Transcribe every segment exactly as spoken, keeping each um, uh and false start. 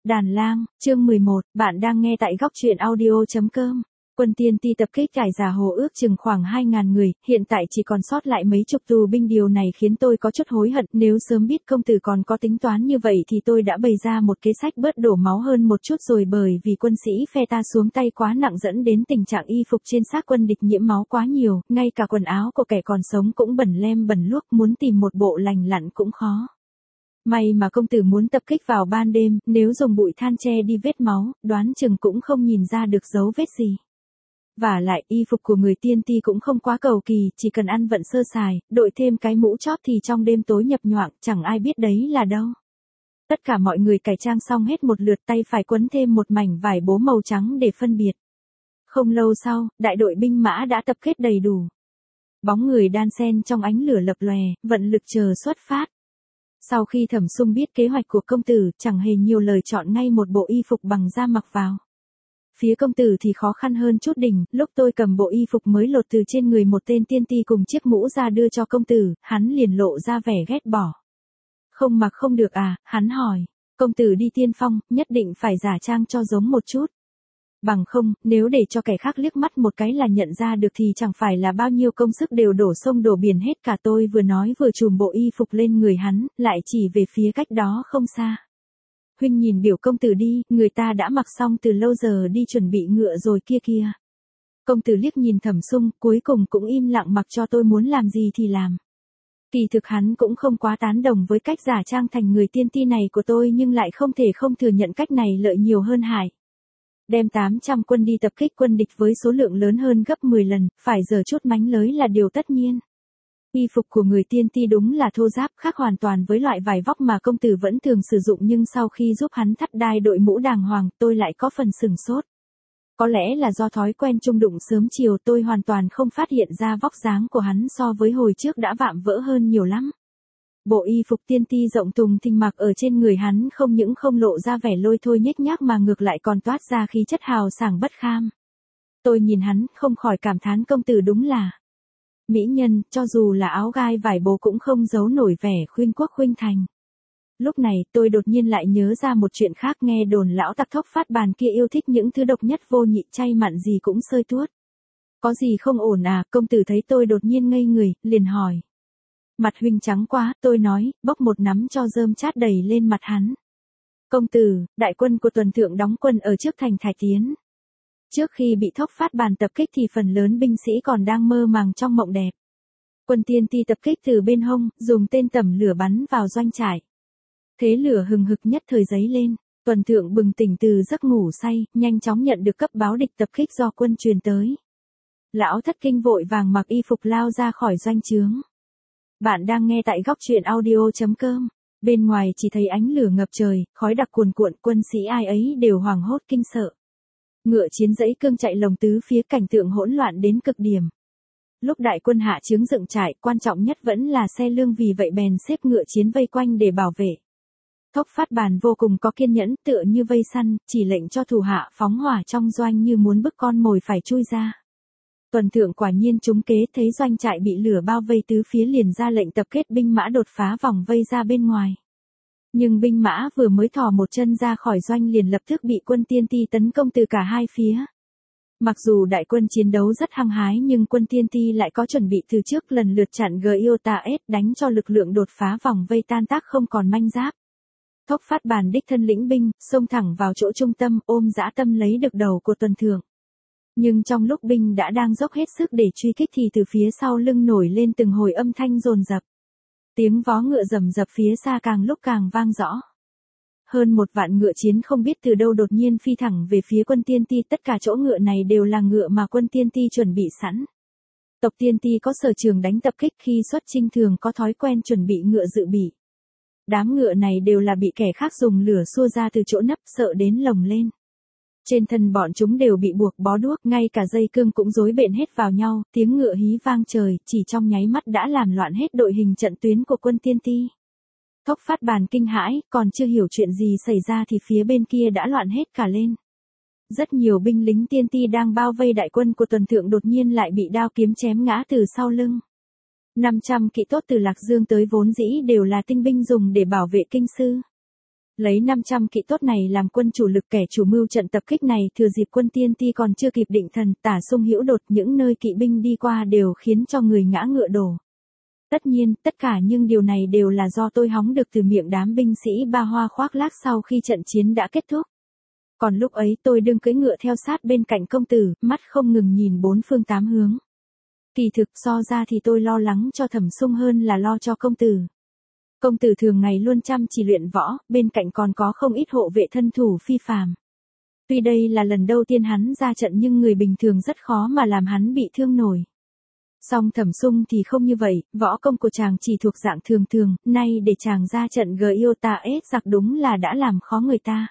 Đàn lang, chương mười một, bạn đang nghe tại góc truyện audio chấm com. Quân tiên ti tập kích cải giả hồ ước chừng khoảng hai ngàn người, hiện tại chỉ còn sót lại mấy chục tù binh, điều này khiến tôi có chút hối hận, nếu sớm biết công tử còn có tính toán như vậy thì tôi đã bày ra một kế sách bớt đổ máu hơn một chút rồi, bởi vì quân sĩ phe ta xuống tay quá nặng dẫn đến tình trạng y phục trên xác quân địch nhiễm máu quá nhiều, ngay cả quần áo của kẻ còn sống cũng bẩn lem bẩn luốc, muốn tìm một bộ lành lặn cũng khó. May mà công tử muốn tập kích vào ban đêm, nếu dùng bụi than che đi vết máu, đoán chừng cũng không nhìn ra được dấu vết gì. Vả lại, y phục của người tiên ti cũng không quá cầu kỳ, chỉ cần ăn vận sơ sài, đội thêm cái mũ chóp thì trong đêm tối nhập nhoạng, chẳng ai biết đấy là đâu. Tất cả mọi người cải trang xong hết một lượt, tay phải quấn thêm một mảnh vải bố màu trắng để phân biệt. Không lâu sau, đại đội binh mã đã tập kết đầy đủ. Bóng người đan xen trong ánh lửa lập lòe, vận lực chờ xuất phát. Sau khi Thẩm Sung biết kế hoạch của công tử, chẳng hề nhiều lời chọn ngay một bộ y phục bằng da mặc vào. Phía công tử thì khó khăn hơn chút đỉnh, lúc tôi cầm bộ y phục mới lột từ trên người một tên tiên ti cùng chiếc mũ ra đưa cho công tử, hắn liền lộ ra vẻ ghét bỏ. Không mặc không được à, hắn hỏi. Công tử đi tiên phong, nhất định phải giả trang cho giống một chút. Bằng không, nếu để cho kẻ khác liếc mắt một cái là nhận ra được thì chẳng phải là bao nhiêu công sức đều đổ sông đổ biển hết cả. Tôi vừa nói vừa chùm bộ y phục lên người hắn, lại chỉ về phía cách đó không xa. Huynh nhìn biểu công tử đi, người ta đã mặc xong từ lâu giờ đi chuẩn bị ngựa rồi kia kia. Công tử liếc nhìn Thẩm Sung, cuối cùng cũng im lặng mặc cho tôi muốn làm gì thì làm. Kỳ thực hắn cũng không quá tán đồng với cách giả trang thành người tiên ti này của tôi, nhưng lại không thể không thừa nhận cách này lợi nhiều hơn hại. Đem tám trăm quân đi tập kích quân địch với số lượng lớn hơn gấp mười lần, phải giở chút mánh lới là điều tất nhiên. Y phục của người tiên ti đúng là thô ráp, khác hoàn toàn với loại vải vóc mà công tử vẫn thường sử dụng, nhưng sau khi giúp hắn thắt đai đội mũ đàng hoàng, tôi lại có phần sửng sốt. Có lẽ là do thói quen chung đụng sớm chiều, tôi hoàn toàn không phát hiện ra vóc dáng của hắn so với hồi trước đã vạm vỡ hơn nhiều lắm. Bộ y phục tiên ti rộng thùng thình mặc ở trên người hắn không những không lộ ra vẻ lôi thôi nhếch nhác mà ngược lại còn toát ra khí chất hào sảng bất kham. Tôi nhìn hắn, không khỏi cảm thán công tử đúng là mỹ nhân, cho dù là áo gai vải bố cũng không giấu nổi vẻ khuynh quốc khuynh thành. Lúc này, tôi đột nhiên lại nhớ ra một chuyện khác, nghe đồn lão tặc Thốc Phát Bàn kia yêu thích những thứ độc nhất vô nhị, chay mặn gì cũng xơi tuốt. Có gì không ổn à? Công tử thấy tôi đột nhiên ngây người, liền hỏi. Mặt huynh trắng quá, tôi nói, bốc một nắm cho rơm chát đầy lên mặt hắn. Công tử, đại quân của Tuần Thượng đóng quân ở trước thành Thái Tiến. Trước khi bị Thốc Phát Bàn tập kích thì phần lớn binh sĩ còn đang mơ màng trong mộng đẹp. Quân tiên ti tập kích từ bên hông, dùng tên tẩm lửa bắn vào doanh trại. Thế lửa hừng hực nhất thời giấy lên, Tuần Thượng bừng tỉnh từ giấc ngủ say, nhanh chóng nhận được cấp báo địch tập kích do quân truyền tới. Lão thất kinh vội vàng mặc y phục lao ra khỏi doanh trướng. Bạn đang nghe tại góc truyện audio chấm com. Bên ngoài chỉ thấy ánh lửa ngập trời, khói đặc cuồn cuộn, quân sĩ ai ấy đều hoảng hốt kinh sợ. Ngựa chiến dãy cương chạy lồng tứ phía, cảnh tượng hỗn loạn đến cực điểm. Lúc đại quân hạ chướng dựng trại, quan trọng nhất vẫn là xe lương, vì vậy bèn xếp ngựa chiến vây quanh để bảo vệ. Thốc Phát Bàn vô cùng có kiên nhẫn, tựa như vây săn, chỉ lệnh cho thủ hạ phóng hỏa trong doanh như muốn bức con mồi phải chui ra. Tuần Thượng quả nhiên trúng kế, thấy doanh trại bị lửa bao vây tứ phía liền ra lệnh tập kết binh mã đột phá vòng vây ra bên ngoài. Nhưng binh mã vừa mới thò một chân ra khỏi doanh liền lập tức bị quân tiên ti tấn công từ cả hai phía. Mặc dù đại quân chiến đấu rất hăng hái nhưng quân tiên ti lại có chuẩn bị từ trước, lần lượt chặn Giota S, đánh cho lực lượng đột phá vòng vây tan tác không còn manh giáp. Thốc Phát Bàn đích thân lĩnh binh, xông thẳng vào chỗ trung tâm, ôm dã tâm lấy được đầu của Tuần Thượng. Nhưng trong lúc binh đã đang dốc hết sức để truy kích thì từ phía sau lưng nổi lên từng hồi âm thanh dồn dập. Tiếng vó ngựa rầm rập phía xa càng lúc càng vang rõ. Hơn một vạn ngựa chiến không biết từ đâu đột nhiên phi thẳng về phía quân tiên ti, tất cả chỗ ngựa này đều là ngựa mà quân tiên ti chuẩn bị sẵn. Tộc tiên ti có sở trường đánh tập kích, khi xuất chinh thường có thói quen chuẩn bị ngựa dự bị. Đám ngựa này đều là bị kẻ khác dùng lửa xua ra từ chỗ nấp, sợ đến lồng lên. Trên thân bọn chúng đều bị buộc bó đuốc, ngay cả dây cương cũng rối bện hết vào nhau, tiếng ngựa hí vang trời, chỉ trong nháy mắt đã làm loạn hết đội hình trận tuyến của quân tiên ti. Thốc Phát Bàn kinh hãi, còn chưa hiểu chuyện gì xảy ra thì phía bên kia đã loạn hết cả lên. Rất nhiều binh lính tiên ti đang bao vây đại quân của Tuần Thượng đột nhiên lại bị đao kiếm chém ngã từ sau lưng. năm trăm kỵ tốt từ Lạc Dương tới vốn dĩ đều là tinh binh dùng để bảo vệ kinh sư. Lấy năm trăm kỵ tốt này làm quân chủ lực, kẻ chủ mưu trận tập kích này thừa dịp quân tiên ti còn chưa kịp định thần, tả xung hữu đột, những nơi kỵ binh đi qua đều khiến cho người ngã ngựa đổ. Tất nhiên, tất cả những điều này đều là do tôi hóng được từ miệng đám binh sĩ Ba Hoa khoác lác sau khi trận chiến đã kết thúc. Còn lúc ấy tôi đương cưỡi ngựa theo sát bên cạnh công tử, mắt không ngừng nhìn bốn phương tám hướng. Kỳ thực so ra thì tôi lo lắng cho Thẩm Sung hơn là lo cho công tử. Công tử thường ngày luôn chăm chỉ luyện võ, bên cạnh còn có không ít hộ vệ thân thủ phi phàm. Tuy đây là lần đầu tiên hắn ra trận nhưng người bình thường rất khó mà làm hắn bị thương nổi. Song Thẩm Sung thì không như vậy, võ công của chàng chỉ thuộc dạng thường thường, nay để chàng ra trận gờ yêu ta ết giặc đúng là đã làm khó người ta.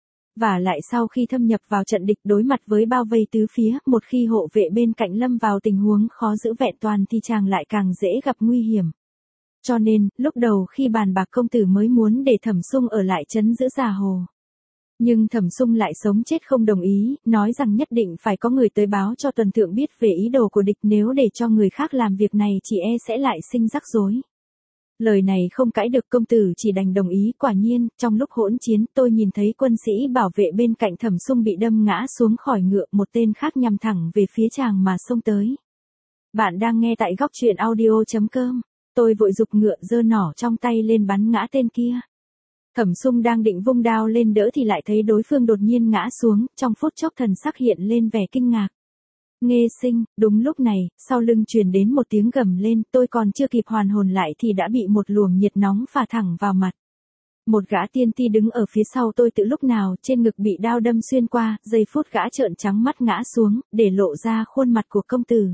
Và lại sau khi thâm nhập vào trận địch đối mặt với bao vây tứ phía, một khi hộ vệ bên cạnh lâm vào tình huống khó giữ vẹn toàn thì chàng lại càng dễ gặp nguy hiểm. Cho nên, lúc đầu khi bàn bạc công tử mới muốn để Thẩm Sung ở lại trấn giữ Già Hồ. Nhưng Thẩm Sung lại sống chết không đồng ý, nói rằng nhất định phải có người tới báo cho tuần thượng biết về ý đồ của địch, nếu để cho người khác làm việc này chỉ e sẽ lại sinh rắc rối. Lời này không cãi được, công tử chỉ đành đồng ý. Quả nhiên, trong lúc hỗn chiến tôi nhìn thấy quân sĩ bảo vệ bên cạnh Thẩm Sung bị đâm ngã xuống khỏi ngựa, một tên khác nhằm thẳng về phía chàng mà xông tới. Bạn đang nghe tại góc truyện audio chấm com. Tôi vội giục ngựa giơ nỏ trong tay lên bắn ngã tên kia. Thẩm Sung đang định vung đao lên đỡ thì lại thấy đối phương đột nhiên ngã xuống, trong phút chốc thần sắc hiện lên vẻ kinh ngạc. Nghê Sinh, đúng lúc này, sau lưng truyền đến một tiếng gầm lên, tôi còn chưa kịp hoàn hồn lại thì đã bị một luồng nhiệt nóng phả thẳng vào mặt. Một gã tiên ti đứng ở phía sau tôi từ lúc nào, trên ngực bị đao đâm xuyên qua, giây phút gã trợn trắng mắt ngã xuống, để lộ ra khuôn mặt của công tử.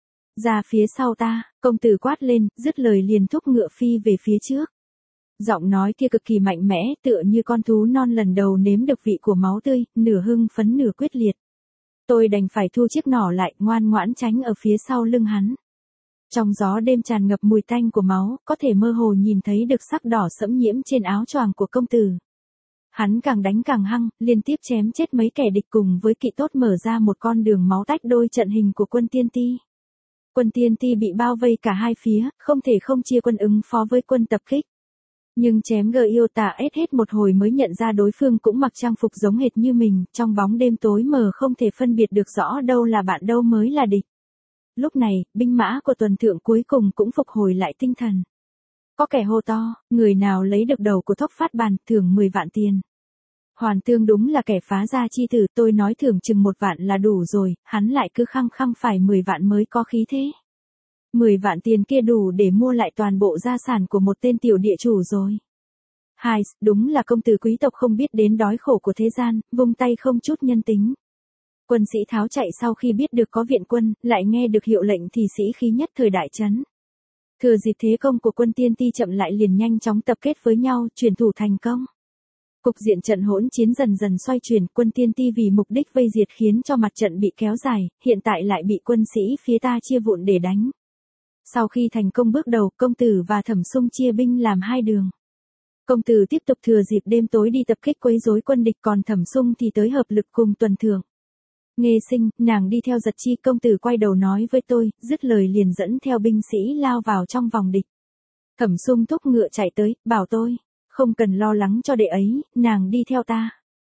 Ra phía sau ta, công tử quát lên, dứt lời liền thúc ngựa phi về phía trước. Giọng nói kia cực kỳ mạnh mẽ, tựa như con thú non lần đầu nếm được vị của máu tươi, nửa hưng phấn nửa quyết liệt. Tôi đành phải thu chiếc nỏ lại, ngoan ngoãn tránh ở phía sau lưng hắn. Trong gió đêm tràn ngập mùi tanh của máu, có thể mơ hồ nhìn thấy được sắc đỏ sẫm nhiễm trên áo choàng của công tử. Hắn càng đánh càng hăng, liên tiếp chém chết mấy kẻ địch cùng với kỵ tốt, mở ra một con đường máu tách đôi trận hình của quân tiên ti. Quân tiên ti bị bao vây cả hai phía, không thể không chia quân ứng phó với quân tập kích. Nhưng chém gờ yêu tà ết hết một hồi mới nhận ra đối phương cũng mặc trang phục giống hệt như mình, trong bóng đêm tối mờ không thể phân biệt được rõ đâu là bạn đâu mới là địch. Lúc này, binh mã của tuần thượng cuối cùng cũng phục hồi lại tinh thần. Có kẻ hô to, người nào lấy được đầu của Thốc Phát Bàn, thưởng mười vạn tiền. Hoàn Tương đúng là kẻ phá gia chi tử, tôi nói thưởng chừng một vạn là đủ rồi, hắn lại cứ khăng khăng phải mười vạn mới có khí thế. mười vạn tiền kia đủ để mua lại toàn bộ gia sản của một tên tiểu địa chủ rồi. Hai, đúng là công tử quý tộc không biết đến đói khổ của thế gian, vung tay không chút nhân tính. Quân sĩ tháo chạy sau khi biết được có viện quân, lại nghe được hiệu lệnh thì sĩ khí nhất thời đại chấn. Thừa dịp thế công của quân tiên ti chậm lại liền nhanh chóng tập kết với nhau, chuyển thủ thành công. Cục diện trận hỗn chiến dần dần xoay chuyển, quân tiên ti vì mục đích vây diệt khiến cho mặt trận bị kéo dài, hiện tại lại bị quân sĩ phía ta chia vụn để đánh. Sau khi thành công bước đầu, công tử và Thẩm Sung chia binh làm hai đường. Công tử tiếp tục thừa dịp đêm tối đi tập kích quấy rối quân địch, còn Thẩm Sung thì tới hợp lực cùng tuần thượng. Nghê Sinh, nàng đi theo giật chi, công tử quay đầu nói với tôi, dứt lời liền dẫn theo binh sĩ lao vào trong vòng địch. Thẩm Sung thúc ngựa chạy tới, bảo tôi, không cần lo lắng cho đệ ấy, nàng đi theo ta.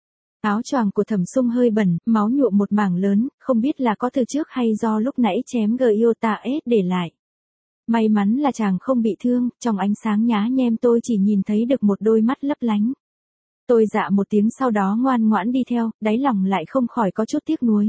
Áo choàng của Thẩm Sung hơi bẩn, máu nhuộm một mảng lớn, không biết là có từ trước hay do lúc nãy chém gờ yêu ta ết để lại. May mắn là chàng không bị thương, trong ánh sáng nhá nhem tôi chỉ nhìn thấy được một đôi mắt lấp lánh. Tôi dạ một tiếng sau đó ngoan ngoãn đi theo, đáy lòng lại không khỏi có chút tiếc nuối.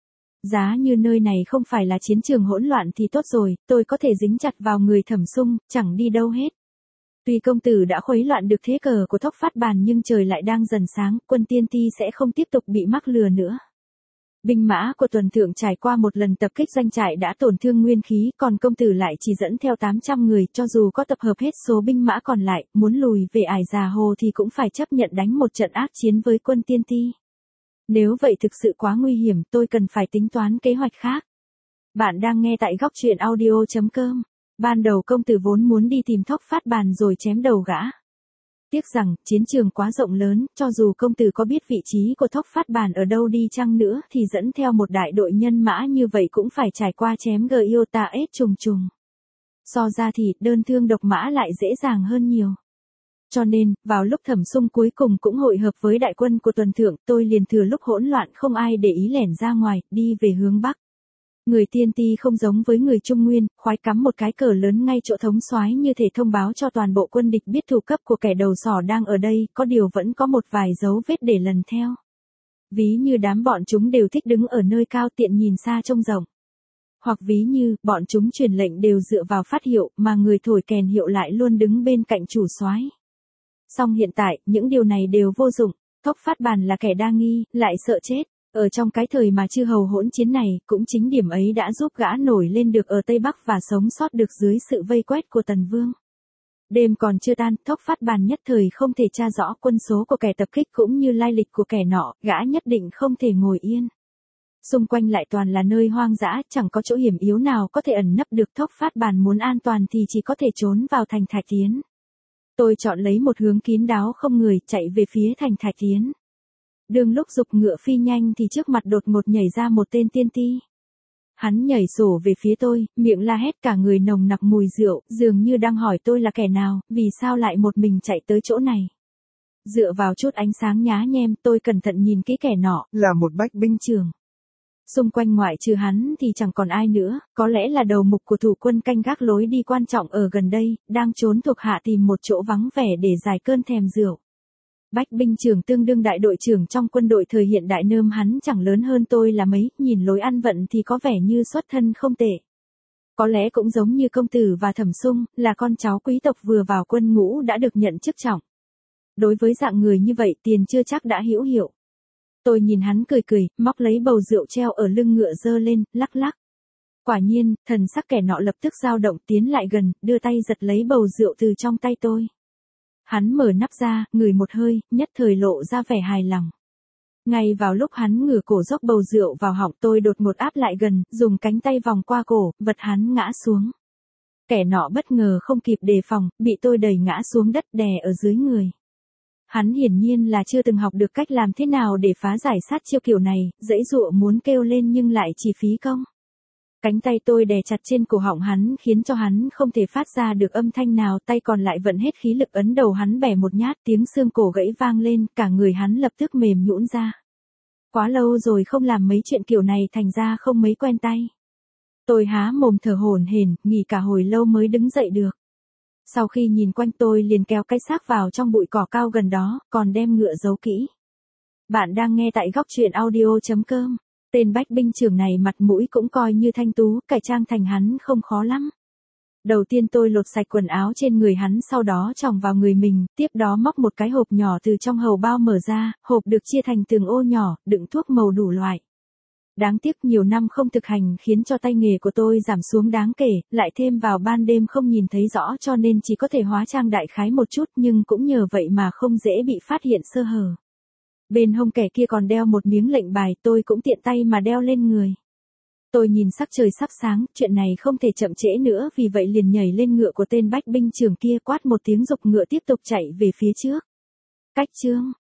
Giá như nơi này không phải là chiến trường hỗn loạn thì tốt rồi, tôi có thể dính chặt vào người Thẩm Sung, chẳng đi đâu hết. Tuy công tử đã khuấy loạn được thế cờ của Thốc Phát Bàn nhưng trời lại đang dần sáng, quân tiên ti sẽ không tiếp tục bị mắc lừa nữa. Binh mã của tuần thượng trải qua một lần tập kích doanh trại đã tổn thương nguyên khí, còn công tử lại chỉ dẫn theo tám trăm người, cho dù có tập hợp hết số binh mã còn lại, muốn lùi về ải Già Hồ thì cũng phải chấp nhận đánh một trận ác chiến với quân tiên ti. Nếu vậy thực sự quá nguy hiểm, tôi cần phải tính toán kế hoạch khác. Bạn đang nghe tại góc truyện audio chấm com. Ban đầu công tử vốn muốn đi tìm Thốc Phát Bàn rồi chém đầu gã. Tiếc rằng, chiến trường quá rộng lớn, cho dù công tử có biết vị trí của Thốc Phát Bàn ở đâu đi chăng nữa thì dẫn theo một đại đội nhân mã như vậy cũng phải trải qua chém gờ yêu ta ết trùng trùng. So ra thì, đơn thương độc mã lại dễ dàng hơn nhiều. Cho nên, vào lúc Thẩm Sung cuối cùng cũng hội hợp với đại quân của Tuần Thượng, tôi liền thừa lúc hỗn loạn không ai để ý lẻn ra ngoài, đi về hướng Bắc. Người Tiên Ti không giống với người Trung Nguyên, khoái cắm một cái cờ lớn ngay chỗ thống soái như thể thông báo cho toàn bộ quân địch biết thủ cấp của kẻ đầu sỏ đang ở đây, có điều vẫn có một vài dấu vết để lần theo. Ví như đám bọn chúng đều thích đứng ở nơi cao tiện nhìn xa trông rộng. Hoặc ví như, bọn chúng truyền lệnh đều dựa vào phát hiệu, mà người thổi kèn hiệu lại luôn đứng bên cạnh chủ soái. Song hiện tại, những điều này đều vô dụng, Thốc Phát Bàn là kẻ đa nghi, lại sợ chết. Ở trong cái thời mà chư hầu hỗn chiến này, cũng chính điểm ấy đã giúp gã nổi lên được ở Tây Bắc và sống sót được dưới sự vây quét của Tần Vương. Đêm còn chưa tan, Thốc Phát Bàn nhất thời không thể tra rõ quân số của kẻ tập kích cũng như lai lịch của kẻ nọ, gã nhất định không thể ngồi yên. Xung quanh lại toàn là nơi hoang dã, chẳng có chỗ hiểm yếu nào có thể ẩn nấp được. Thốc Phát Bàn muốn an toàn thì chỉ có thể trốn vào thành Thạch Tiến. Tôi chọn lấy một hướng kín đáo không người, chạy về phía thành Thạch Tiến. Đương lúc giục ngựa phi nhanh thì trước mặt đột ngột nhảy ra một tên tiên ti. Hắn nhảy sổ về phía tôi, miệng la hét cả người nồng nặc mùi rượu, dường như đang hỏi tôi là kẻ nào, vì sao lại một mình chạy tới chỗ này. Dựa vào chút ánh sáng nhá nhem, tôi cẩn thận nhìn kỹ kẻ nọ, là một bách binh trưởng. Xung quanh ngoại trừ hắn thì chẳng còn ai nữa, có lẽ là đầu mục của thủ quân canh gác lối đi quan trọng ở gần đây, đang trốn thuộc hạ tìm một chỗ vắng vẻ để giải cơn thèm rượu. Bách binh trưởng tương đương đại đội trưởng trong quân đội thời hiện đại, nơm hắn chẳng lớn hơn tôi là mấy, nhìn lối ăn vận thì có vẻ như xuất thân không tệ. Có lẽ cũng giống như công tử và Thẩm Sung, là con cháu quý tộc vừa vào quân ngũ đã được nhận chức trọng. Đối với dạng người như vậy tiền chưa chắc đã hữu hiệu. Tôi nhìn hắn cười cười, móc lấy bầu rượu treo ở lưng ngựa giơ lên, lắc lắc. Quả nhiên, thần sắc kẻ nọ lập tức dao động tiến lại gần, đưa tay giật lấy bầu rượu từ trong tay tôi. Hắn mở nắp ra, ngửi một hơi, nhất thời lộ ra vẻ hài lòng. Ngay vào lúc hắn ngửa cổ dốc bầu rượu vào họng, tôi đột ngột áp lại gần, dùng cánh tay vòng qua cổ, vật hắn ngã xuống. Kẻ nọ bất ngờ không kịp đề phòng, bị tôi đẩy ngã xuống đất đè ở dưới người. Hắn hiển nhiên là chưa từng học được cách làm thế nào để phá giải sát chiêu kiểu này, giãy giụa muốn kêu lên nhưng lại chỉ phí công. Cánh tay tôi đè chặt trên cổ họng hắn khiến cho hắn không thể phát ra được âm thanh nào, tay còn lại vận hết khí lực ấn đầu hắn bẻ một nhát, tiếng xương cổ gãy vang lên, cả người hắn lập tức mềm nhũn ra. Quá lâu rồi không làm mấy chuyện kiểu này thành ra không mấy quen tay. Tôi há mồm thở hổn hển, nghỉ cả hồi lâu mới đứng dậy được. Sau khi nhìn quanh tôi liền kéo cái xác vào trong bụi cỏ cao gần đó, còn đem ngựa giấu kỹ. Bạn đang nghe tại góc truyện audio chấm com. Tên bách binh trưởng này mặt mũi cũng coi như thanh tú, cải trang thành hắn không khó lắm. Đầu tiên tôi lột sạch quần áo trên người hắn, sau đó chòng vào người mình, tiếp đó móc một cái hộp nhỏ từ trong hầu bao mở ra, hộp được chia thành từng ô nhỏ, đựng thuốc màu đủ loại. Đáng tiếc nhiều năm không thực hành khiến cho tay nghề của tôi giảm xuống đáng kể, lại thêm vào ban đêm không nhìn thấy rõ cho nên chỉ có thể hóa trang đại khái một chút, nhưng cũng nhờ vậy mà không dễ bị phát hiện sơ hở. Bên hông kẻ kia còn đeo một miếng lệnh bài, tôi cũng tiện tay mà đeo lên người. Tôi nhìn sắc trời sắp sáng, chuyện này không thể chậm trễ nữa, vì vậy liền nhảy lên ngựa của tên bách binh trưởng kia, quát một tiếng giục ngựa tiếp tục chạy về phía trước. Cách chương